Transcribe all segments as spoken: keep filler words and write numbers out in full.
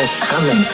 is coming.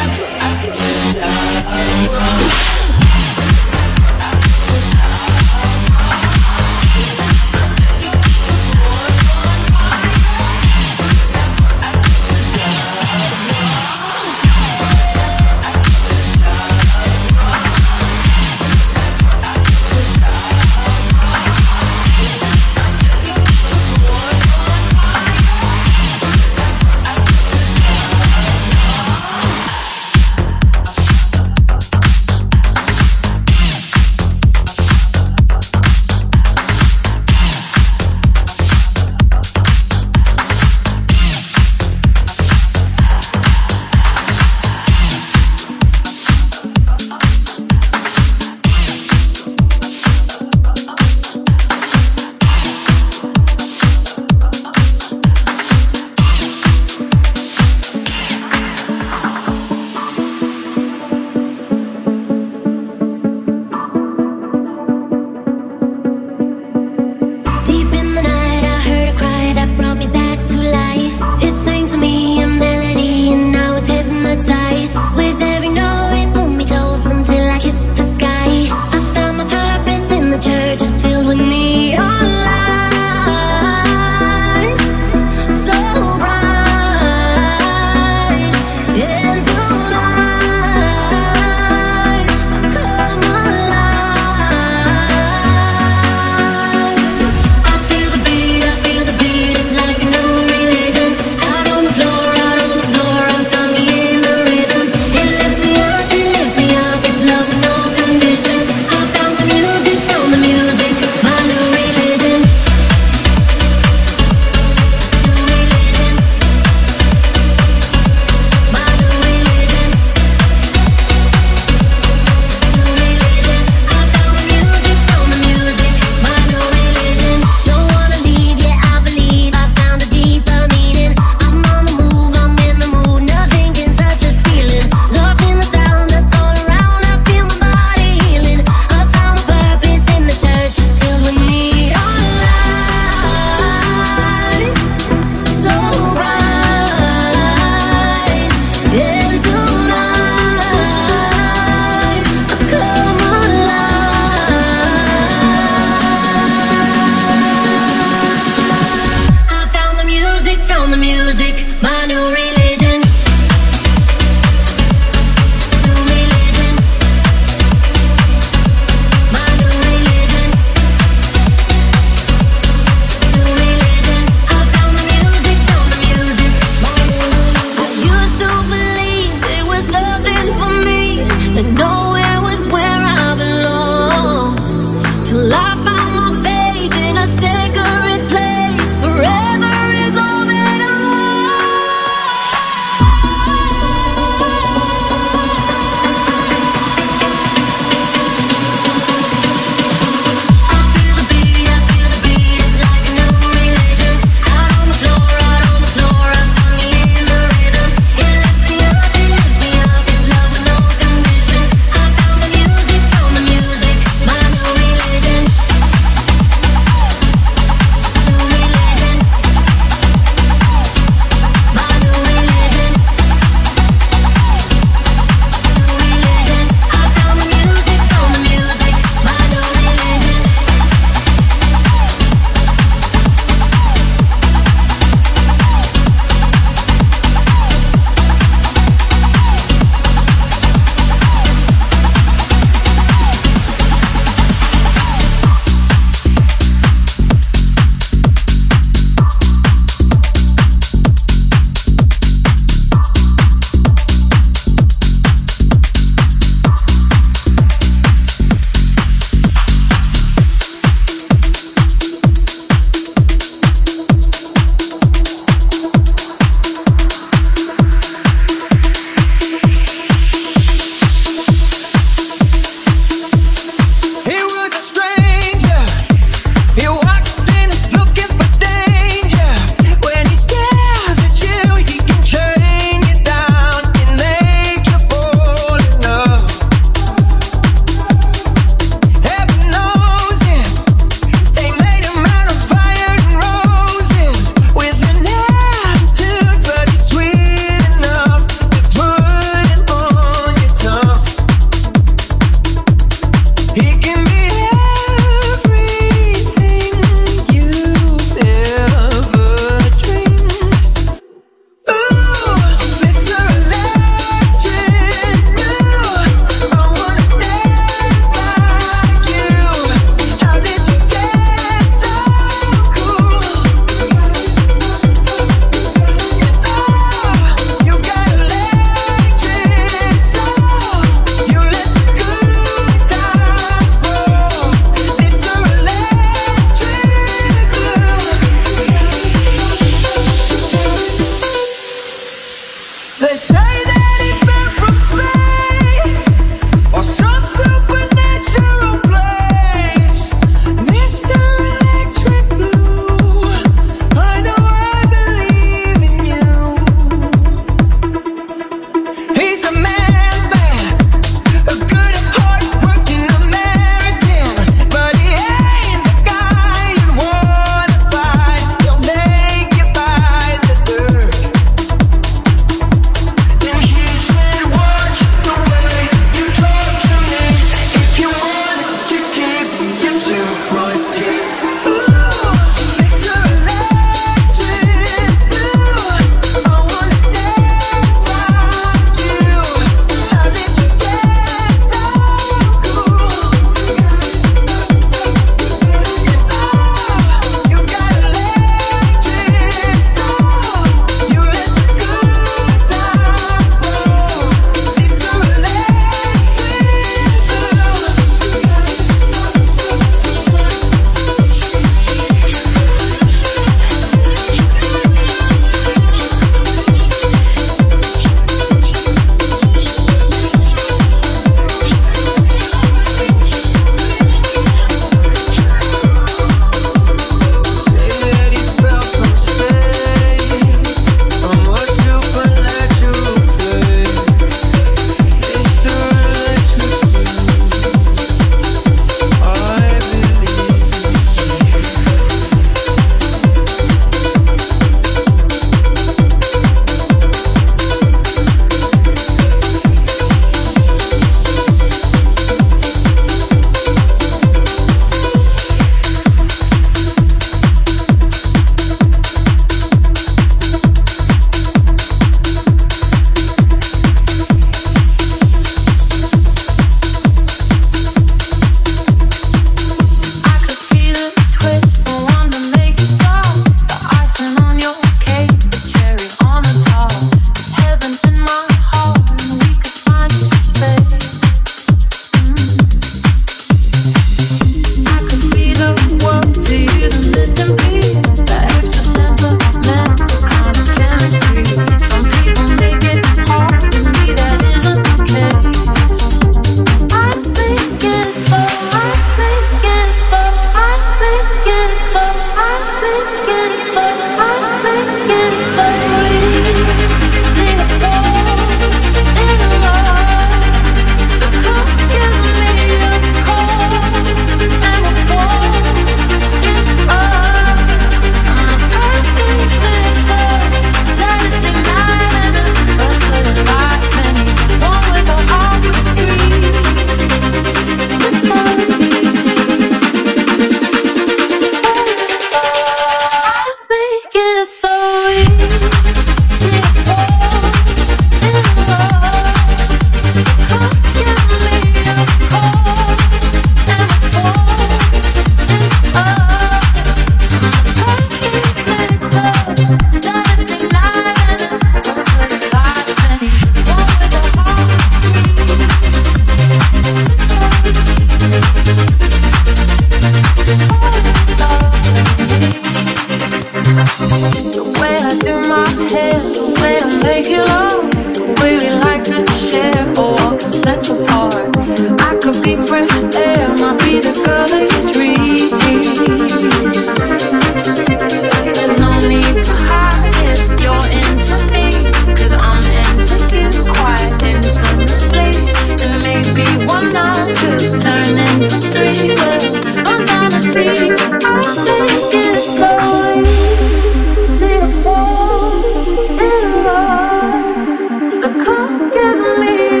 So come give me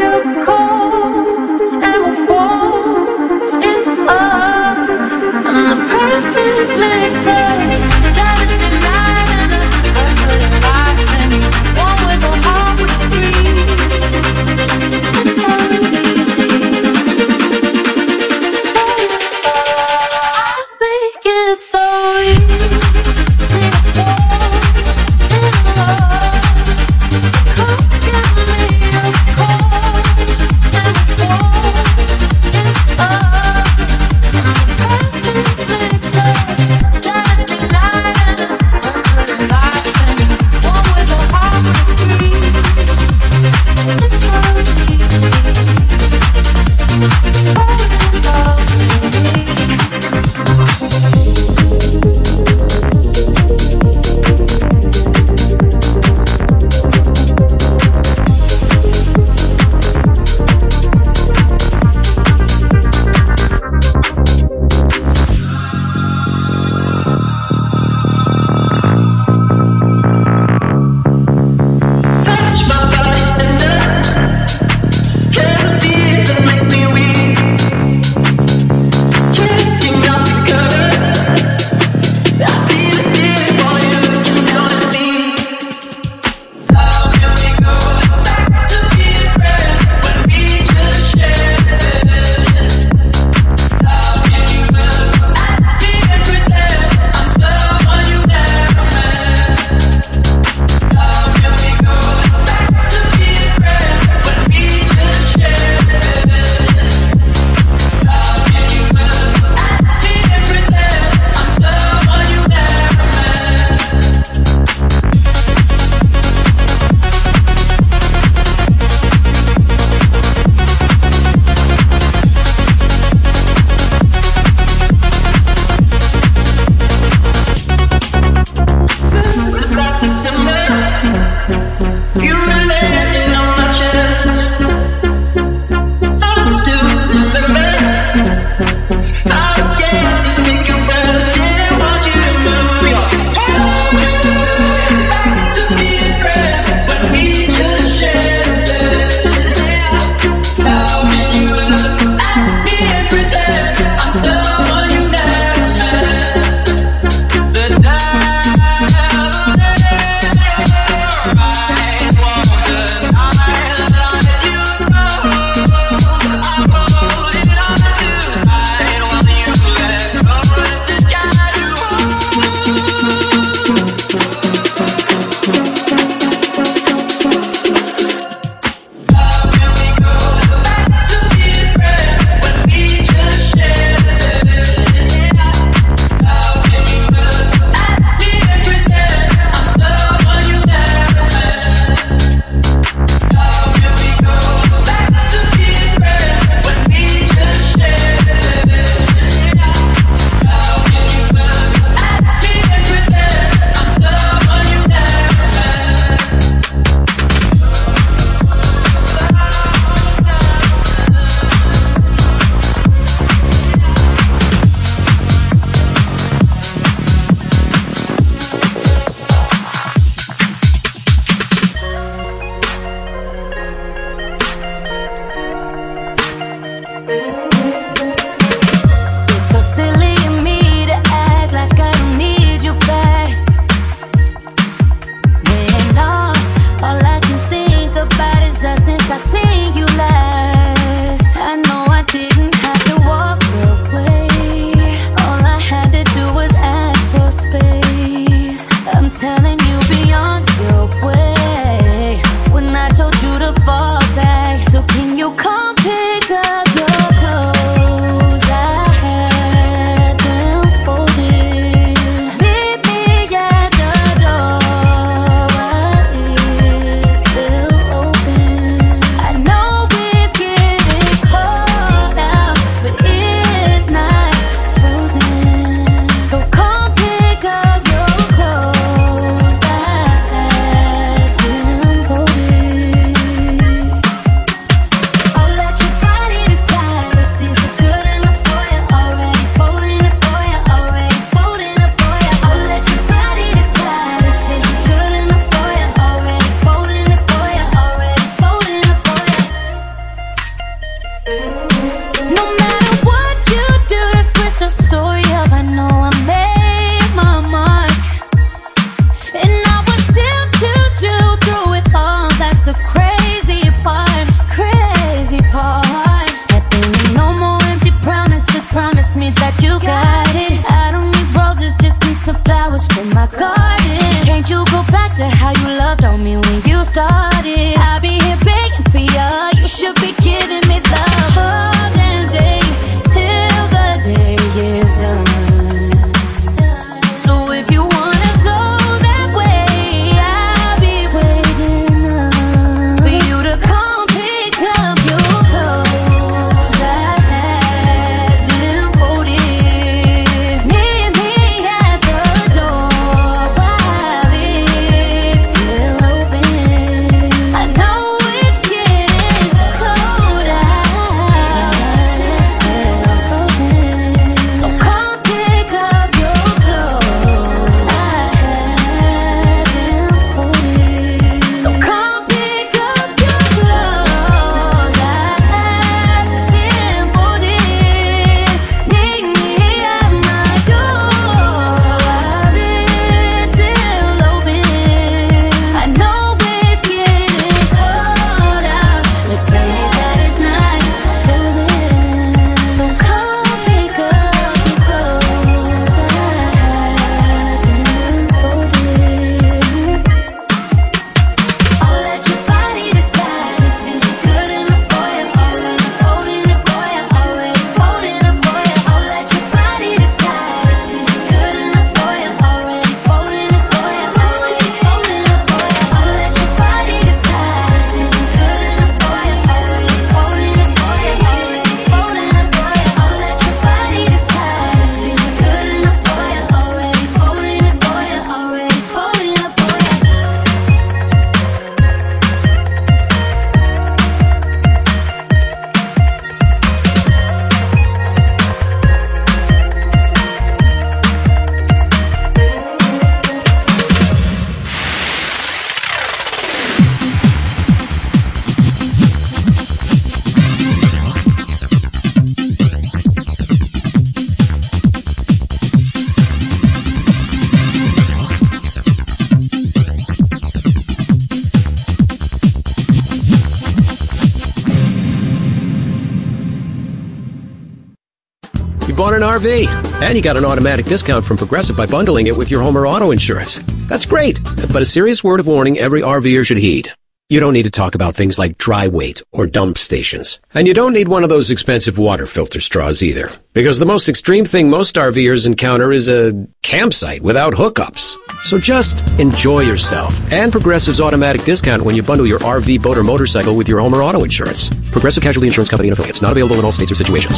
You bought an R V, and you got an automatic discount from Progressive by bundling it with your home or auto insurance. That's great, but a serious word of warning every RVer should heed. You don't need to talk about things like dry weight or dump stations. And you don't need one of those expensive water filter straws either. Because the most extreme thing most RVers encounter is a campsite without hookups. So just enjoy yourself and Progressive's automatic discount when you bundle your R V, boat, or motorcycle with your home or auto insurance. Progressive Casualty Insurance Company and Affiliates. Not available in all states or situations.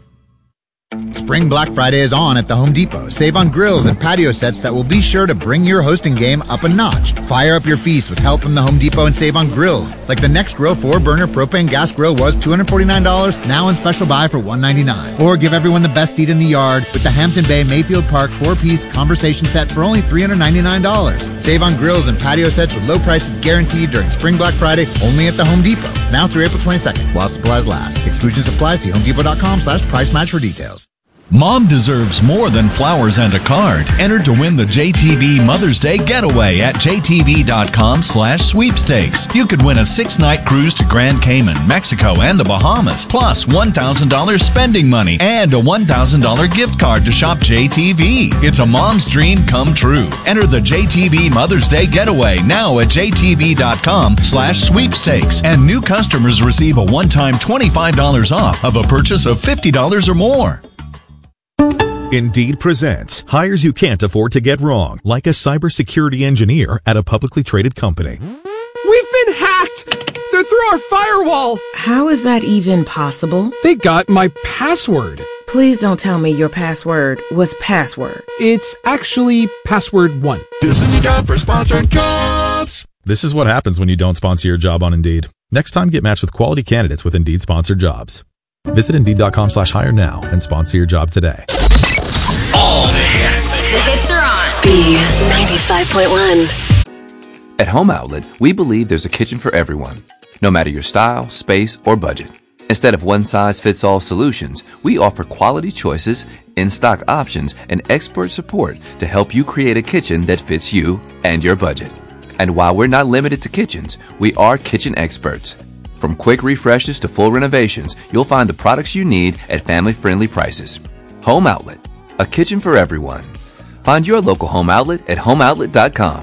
Spring Black Friday is on at the Home Depot. Save on grills and patio sets that will be sure to bring your hosting game up a notch. Fire up your feast with help from the Home Depot and save on grills. Like the Next Grill four burner propane gas grill was two hundred forty-nine dollars, now on special buy for one hundred ninety-nine dollars. Or give everyone the best seat in the yard with the Hampton Bay Mayfield Park four-piece conversation set for only three hundred ninety-nine dollars. Save on grills and patio sets with low prices guaranteed during Spring Black Friday only at the Home Depot. Now through April twenty-second, while supplies last. Exclusions apply. See homedepot.com slash price match for details. Mom deserves more than flowers and a card. Enter to win the J T V Mother's Day Getaway at jtv.com slash sweepstakes. You could win a six-night cruise to Grand Cayman, Mexico, and the Bahamas, plus one thousand dollars spending money and a one thousand dollars gift card to shop J T V. It's a mom's dream come true. Enter the J T V Mother's Day Getaway now at jtv.com slash sweepstakes. And new customers receive a one-time twenty-five dollars off of a purchase of fifty dollars or more. Indeed presents hires you can't afford to get wrong, like a cybersecurity engineer at a publicly traded company. We've been hacked! They're through our firewall! How is that even possible? They got my password. Please don't tell me your password was password. It's actually password one. This is the job for sponsored jobs. This is what happens when you don't sponsor your job on Indeed. Next time, get matched with quality candidates with Indeed sponsored jobs. Visit Indeed.com slash hire now and sponsor your job today. All the hits. The hits are on B ninety-five point one. At Home Outlet, we believe there's a kitchen for everyone, no matter your style, space, or budget. Instead of one-size-fits-all solutions, we offer quality choices, in-stock options, and expert support to help you create a kitchen that fits you and your budget. And while we're not limited to kitchens, we are kitchen experts. From quick refreshes to full renovations, you'll find the products you need at family-friendly prices. Home Outlet, a kitchen for everyone. Find your local Home Outlet at home outlet dot com.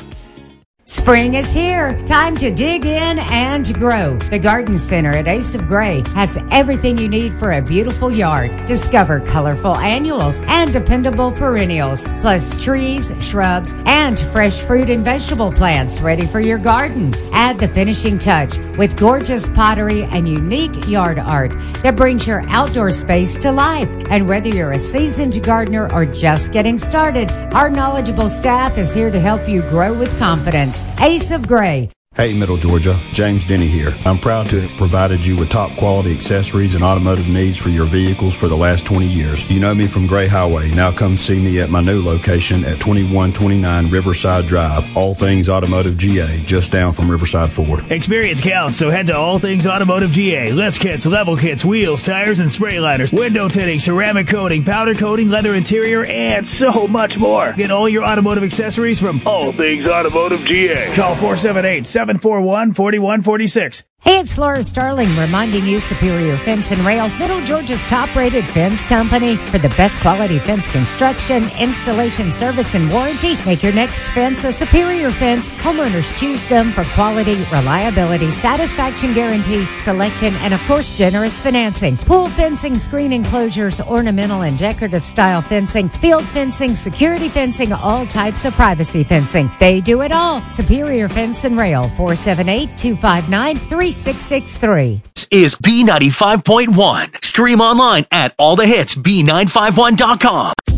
Spring is here. Time to dig in and grow. The Garden Center at Ace of Gray has everything you need for a beautiful yard. Discover colorful annuals and dependable perennials, plus trees, shrubs, and fresh fruit and vegetable plants ready for your garden. Add the finishing touch with gorgeous pottery and unique yard art that brings your outdoor space to life. And whether you're a seasoned gardener or just getting started, our knowledgeable staff is here to help you grow with confidence. Ace of Gray. Hey, Middle Georgia. James Denny here. I'm proud to have provided you with top quality accessories and automotive needs for your vehicles for the last twenty years. You know me from Gray Highway. Now come see me at my new location at twenty-one twenty-nine Riverside Drive. All Things Automotive G A, just down from Riverside Ford. Experience counts, so head to All Things Automotive G A. Lift kits, level kits, wheels, tires, and spray liners, window tinting, ceramic coating, powder coating, leather interior, and so much more. Get all your automotive accessories from All Things Automotive G A. Call four seven eight, seven four one, four one four six. Hey, it's Laura Starling reminding you Superior Fence and Rail, Middle Georgia's top-rated fence company. For the best quality fence construction, installation, service, and warranty, make your next fence a Superior Fence. Homeowners choose them for quality, reliability, satisfaction guarantee, selection, and, of course, generous financing. Pool fencing, screen enclosures, ornamental and decorative style fencing, field fencing, security fencing, all types of privacy fencing. They do it all. Superior Fence and Rail, four seven eight, two five nine, three six six three. This is B ninety-five point one. Stream online at all the hits B nine five one dot com.